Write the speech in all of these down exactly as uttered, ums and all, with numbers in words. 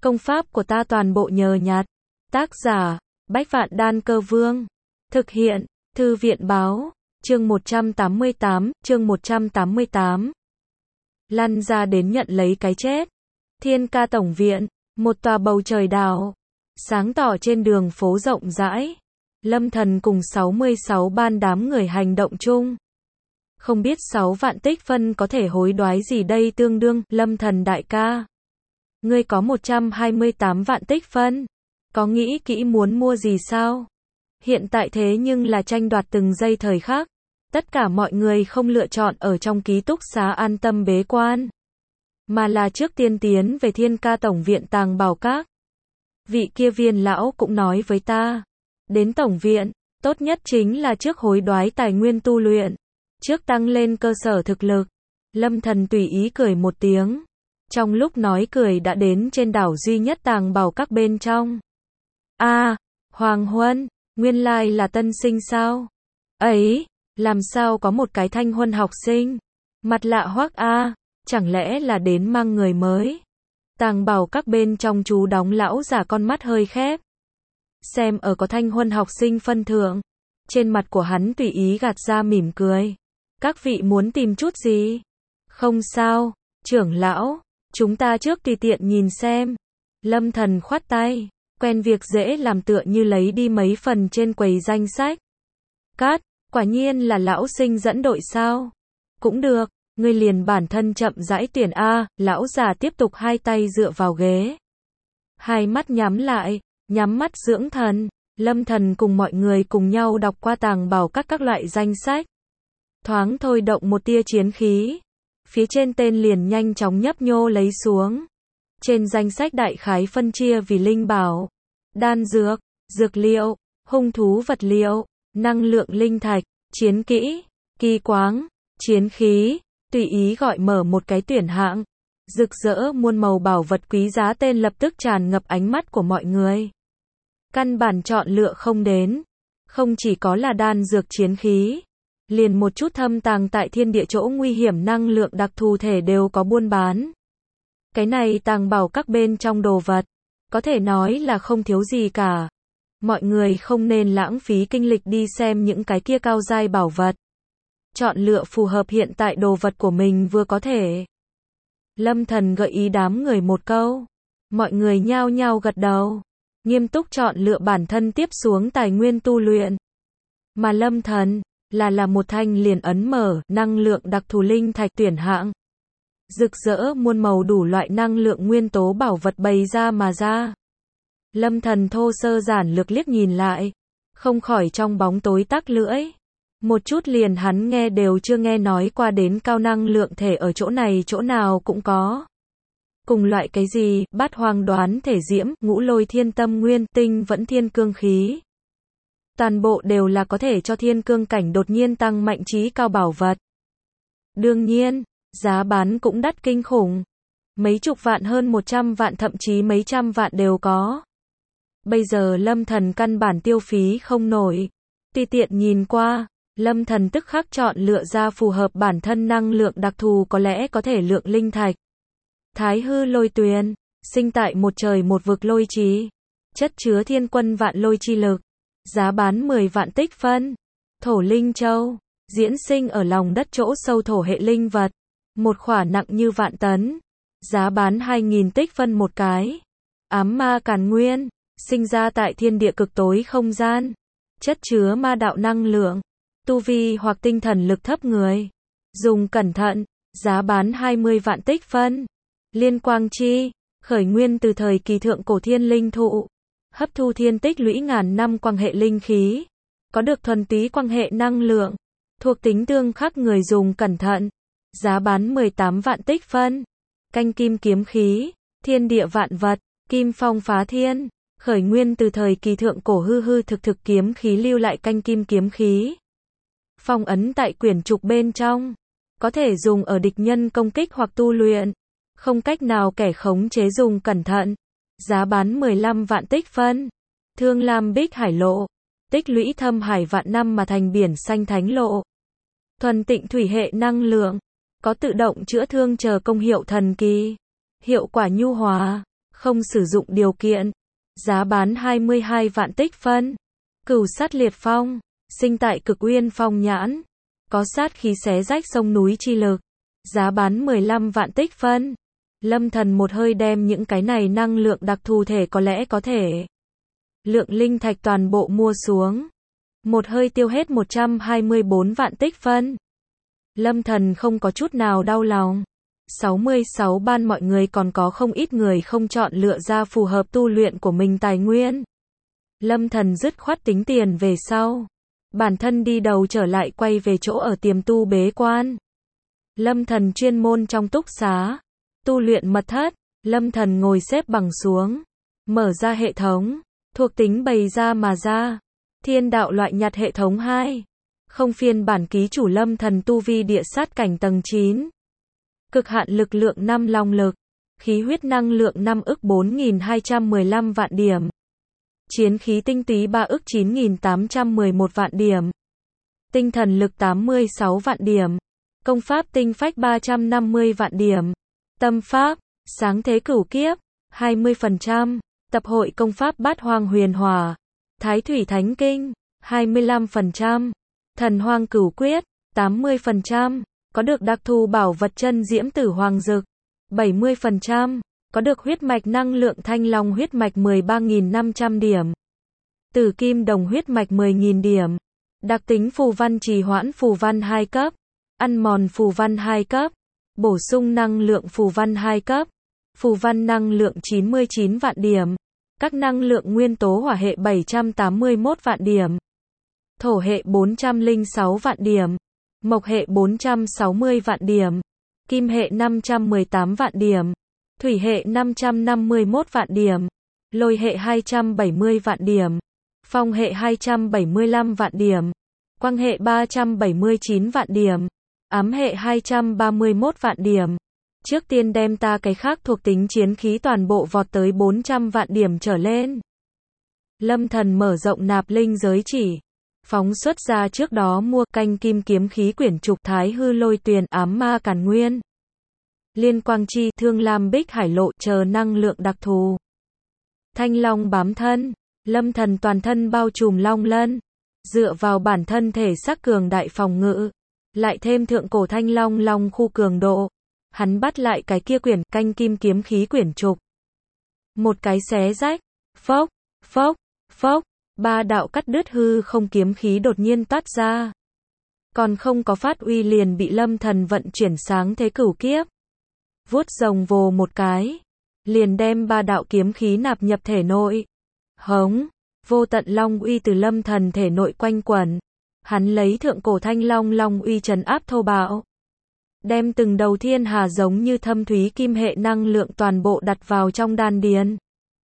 Công pháp của ta toàn bộ nhờ nhặt. Tác giả, Bách Vạn Đan Cơ Vương. Thực hiện, Thư viện Báo. Chương một trăm tám mươi tám, chương một trăm tám mươi tám. Lăn ra đến nhận lấy cái chết. Thiên Ca Tổng Viện, một tòa bầu trời đảo, sáng tỏ trên đường phố rộng rãi. Lâm Thần cùng sáu mươi sáu ban đám người hành động chung. Không biết sáu vạn tích phân có thể hối đoái gì đây tương đương, Lâm Thần đại ca. Ngươi có một trăm hai mươi tám vạn tích phân. Có nghĩ kỹ muốn mua gì sao? Hiện tại thế nhưng là tranh đoạt từng giây thời khắc. Tất cả mọi người không lựa chọn ở trong ký túc xá an tâm bế quan, mà là trước tiên tiến về Thiên Ca Tổng Viện Tàng Bảo Các. Vị kia Viên lão cũng nói với ta, đến Tổng Viện, tốt nhất chính là trước hối đoái tài nguyên tu luyện, trước tăng lên cơ sở thực lực. Lâm Thần tùy ý cười một tiếng. Trong lúc nói cười đã đến trên đảo duy nhất Tàng Bảo Các bên trong. A, à, Hoàng Huân, nguyên lai là tân sinh sao? Ấy, làm sao có một cái thanh huân học sinh? Mặt lạ hoắc a, à, chẳng lẽ là đến mang người mới? Tàng Bảo Các bên trong chú đóng lão giả con mắt hơi khép. Xem ở có thanh huân học sinh phân thượng. Trên mặt của hắn tùy ý gạt ra mỉm cười. Các vị muốn tìm chút gì? Không sao, trưởng lão, chúng ta trước tùy tiện nhìn xem. Lâm Thần khoát tay, quen việc dễ làm tựa như lấy đi mấy phần trên quầy danh sách. Cát, quả nhiên là lão sinh dẫn đội sao? Cũng được, ngươi liền bản thân chậm rãi tuyển a, lão già tiếp tục hai tay dựa vào ghế. Hai mắt nhắm lại, nhắm mắt dưỡng thần. Lâm Thần cùng mọi người cùng nhau đọc qua Tàng Bảo Các các loại danh sách. Thoáng thôi động một tia chiến khí. Phía trên tên liền nhanh chóng nhấp nhô lấy xuống. Trên danh sách đại khái phân chia vì linh bảo, đan dược, dược liệu, hung thú vật liệu, năng lượng linh thạch, chiến kỹ, kỳ quáng, chiến khí, tùy ý gọi mở một cái tuyển hạng. Rực rỡ muôn màu bảo vật quý giá tên lập tức tràn ngập ánh mắt của mọi người. Căn bản chọn lựa không đến. Không chỉ có là đan dược chiến khí, liền một chút thâm tàng tại thiên địa chỗ nguy hiểm năng lượng đặc thù thể đều có buôn bán. Cái này Tàng Bảo Các bên trong đồ vật, có thể nói là không thiếu gì cả. Mọi người không nên lãng phí kinh lịch đi xem những cái kia cao giai bảo vật. Chọn lựa phù hợp hiện tại đồ vật của mình vừa có thể. Lâm Thần gợi ý đám người một câu. Mọi người nhao nhao gật đầu. Nghiêm túc chọn lựa bản thân tiếp xuống tài nguyên tu luyện. Mà Lâm Thần, là là một thanh liền ấn mở, năng lượng đặc thù linh thạch tuyển hạng. Rực rỡ muôn màu đủ loại năng lượng nguyên tố bảo vật bày ra mà ra. Lâm Thần thô sơ giản lược liếc nhìn lại, không khỏi trong bóng tối tắc lưỡi. Một chút liền hắn nghe đều chưa nghe nói qua đến cao năng lượng thể ở chỗ này chỗ nào cũng có. Cùng loại cái gì, bát hoang đoán thể diễm, ngũ lôi thiên tâm nguyên, tinh vẫn thiên cương khí. Toàn bộ đều là có thể cho thiên cương cảnh đột nhiên tăng mạnh trí cao bảo vật. Đương nhiên, giá bán cũng đắt kinh khủng. Mấy chục vạn hơn một trăm vạn thậm chí mấy trăm vạn đều có. Bây giờ Lâm Thần căn bản tiêu phí không nổi. Tùy tiện nhìn qua, Lâm Thần tức khắc chọn lựa ra phù hợp bản thân năng lượng đặc thù có lẽ có thể lượng linh thạch. Thái hư lôi tuyền, sinh tại một trời một vực lôi trí. Chất chứa thiên quân vạn lôi chi lực. Giá bán mười vạn tích phân. Thổ linh châu, diễn sinh ở lòng đất chỗ sâu thổ hệ linh vật. Một khỏa nặng như vạn tấn. Giá bán hai nghìn tích phân một cái. Ám ma càn nguyên, sinh ra tại thiên địa cực tối không gian. Chất chứa ma đạo năng lượng. Tu vi hoặc tinh thần lực thấp người. Dùng cẩn thận, giá bán hai mươi vạn tích phân. Liên quang chi, khởi nguyên từ thời kỳ thượng cổ thiên linh thụ. Hấp thu thiên tích lũy ngàn năm quang hệ linh khí. Có được thuần túy quang hệ năng lượng. Thuộc tính tương khắc người dùng cẩn thận. Giá bán mười tám vạn tích phân. Canh kim kiếm khí, thiên địa vạn vật, kim phong phá thiên. Khởi nguyên từ thời kỳ thượng cổ hư hư thực thực kiếm khí lưu lại canh kim kiếm khí. Phong ấn tại quyển trục bên trong. Có thể dùng ở địch nhân công kích hoặc tu luyện. Không cách nào kẻ khống chế dùng cẩn thận. Giá bán mười lăm vạn tích phân. Thương lam bích hải lộ. Tích lũy thâm hải vạn năm mà thành biển xanh thánh lộ. Thuần tịnh thủy hệ năng lượng. Có tự động chữa thương chờ công hiệu thần kỳ. Hiệu quả nhu hòa. không sử dụng điều kiện. Giá bán hai mươi hai vạn tích phân. Cửu sát liệt phong, sinh tại Cực Uyên Phong nhãn, có sát khí xé rách sông núi chi lực. Giá bán mười lăm vạn tích phân. Lâm Thần một hơi đem những cái này năng lượng đặc thù thể có lẽ có thể. Lượng linh thạch toàn bộ mua xuống. Một hơi tiêu hết một trăm hai mươi bốn vạn tích phân. Lâm Thần không có chút nào đau lòng. sáu mươi sáu ban mọi người còn có không ít người không chọn lựa ra phù hợp tu luyện của mình tài nguyên. Lâm Thần dứt khoát tính tiền về sau. Bản thân đi đầu trở lại quay về chỗ ở tiềm tu bế quan. Lâm Thần chuyên môn trong túc xá. Tu luyện mật thất. Lâm Thần ngồi xếp bằng xuống. Mở ra hệ thống. Thuộc tính bày ra mà ra. Thiên đạo loại nhặt hệ thống hai. Không phiên bản ký chủ Lâm Thần tu vi địa sát cảnh tầng chín. Cực hạn lực lượng năm long lực. Khí huyết năng lượng năm ức bốn nghìn hai trăm mười lăm vạn điểm. Chiến khí tinh túy ba ức chín nghìn tám trăm mười một vạn điểm. Tinh thần lực tám mươi sáu vạn điểm. Công pháp tinh phách ba trăm năm mươi vạn điểm. Tâm pháp, sáng thế cửu kiếp, hai mươi phần trăm. Tập hội công pháp bát hoang huyền hòa. Thái thủy thánh kinh, hai mươi lăm phần trăm. Thần hoang cửu quyết, tám mươi phần trăm. Có được đặc thù bảo vật chân diễm tử hoàng dực, bảy mươi phần trăm. Có được huyết mạch năng lượng thanh long huyết mạch mười ba nghìn năm trăm điểm. Tử kim đồng huyết mạch mười nghìn điểm. Đặc tính phù văn trì hoãn phù văn hai cấp. Ăn mòn phù văn hai cấp. Bổ sung năng lượng phù văn hai cấp. Phù văn năng lượng chín mươi chín vạn điểm. Các năng lượng nguyên tố hỏa hệ bảy trăm tám mươi mốt vạn điểm. Thổ hệ bốn trăm lẻ sáu vạn điểm. Mộc hệ bốn trăm sáu mươi vạn điểm. Kim hệ năm trăm mười tám vạn điểm. Thủy hệ năm trăm năm mươi mốt vạn điểm. Lôi hệ hai trăm bảy mươi vạn điểm. Phong hệ hai trăm bảy mươi lăm vạn điểm. Quang hệ ba trăm bảy mươi chín vạn điểm. Ám hệ hai trăm ba mươi mốt vạn điểm. Trước tiên đem ta cái khác thuộc tính chiến khí toàn bộ vọt tới bốn trăm vạn điểm trở lên. Lâm Thần mở rộng nạp linh giới chỉ. Phóng xuất ra trước đó mua canh kim kiếm khí quyển trục thái hư lôi tuyền ám ma càn nguyên. Liên quang chi thương lam bích hải lộ chờ năng lượng đặc thù. Thanh long bám thân. Lâm Thần toàn thân bao trùm long lân. Dựa vào bản thân thể sắc cường đại phòng ngự. Lại thêm thượng cổ thanh long long khu cường độ. Hắn bắt lại cái kia quyển canh kim kiếm khí quyển trục. Một cái xé rách. Phốc, phốc, phốc. Ba đạo cắt đứt hư không kiếm khí đột nhiên toát ra. Còn không có phát uy liền bị Lâm Thần vận chuyển sáng thế cửu kiếp. Vuốt rồng vồ một cái. Liền đem ba đạo kiếm khí nạp nhập thể nội. Hống. Vô tận long uy từ Lâm Thần thể nội quanh quẩn. Hắn lấy thượng cổ thanh long long uy trấn áp thô bạo. Đem từng đầu thiên hà giống như thâm thúy kim hệ năng lượng toàn bộ đặt vào trong đan điền.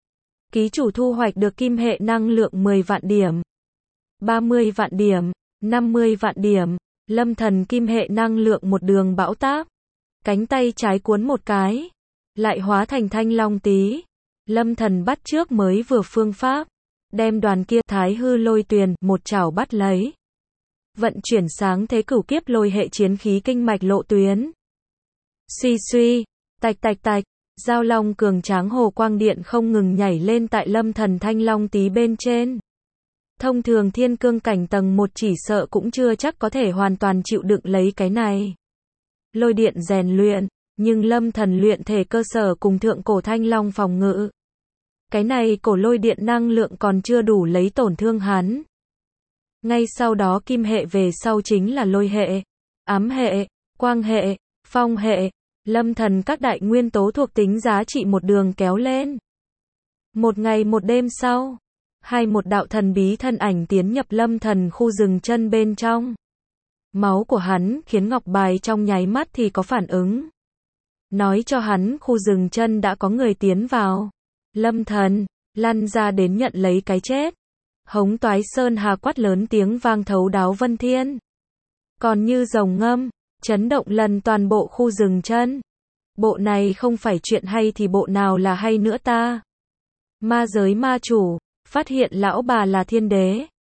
Ký chủ thu hoạch được kim hệ năng lượng mười vạn điểm. ba mươi vạn điểm. năm mươi vạn điểm. Lâm Thần kim hệ năng lượng một đường bão táp. Cánh tay trái cuốn một cái. Lại hóa thành thanh long tí. Lâm Thần bắt trước mới vừa phương pháp. Đem đoàn kia thái hư lôi tuyền một chảo bắt lấy. Vận chuyển sáng thế cửu kiếp lôi hệ chiến khí kinh mạch lộ tuyến. Suy suy. Tạch tạch tạch. Giao long cường tráng hồ quang điện không ngừng nhảy lên tại Lâm Thần thanh long tí bên trên. Thông thường thiên cương cảnh tầng một chỉ sợ cũng chưa chắc có thể hoàn toàn chịu đựng lấy cái này. Lôi điện rèn luyện, nhưng Lâm Thần luyện thể cơ sở cùng thượng cổ thanh long phòng ngự. Cái này cổ lôi điện năng lượng còn chưa đủ lấy tổn thương hắn. Ngay sau đó kim hệ về sau chính là lôi hệ, ám hệ, quang hệ, phong hệ. Lâm Thần các đại nguyên tố thuộc tính giá trị một đường kéo lên. Một ngày một đêm sau, hai một đạo thần bí thân ảnh tiến nhập Lâm Thần khu rừng chân bên trong. Máu của hắn khiến ngọc bài trong nháy mắt thì có phản ứng. Nói cho hắn khu rừng chân đã có người tiến vào. Lâm Thần, lăn ra đến nhận lấy cái chết. Hống toái sơn hà quát lớn tiếng vang thấu đáo vân thiên. Còn như rồng ngâm, chấn động lần toàn bộ khu rừng chân. Bộ này không phải chuyện hay thì bộ nào là hay nữa ta. Ma giới ma chủ, phát hiện lão bà là thiên đế.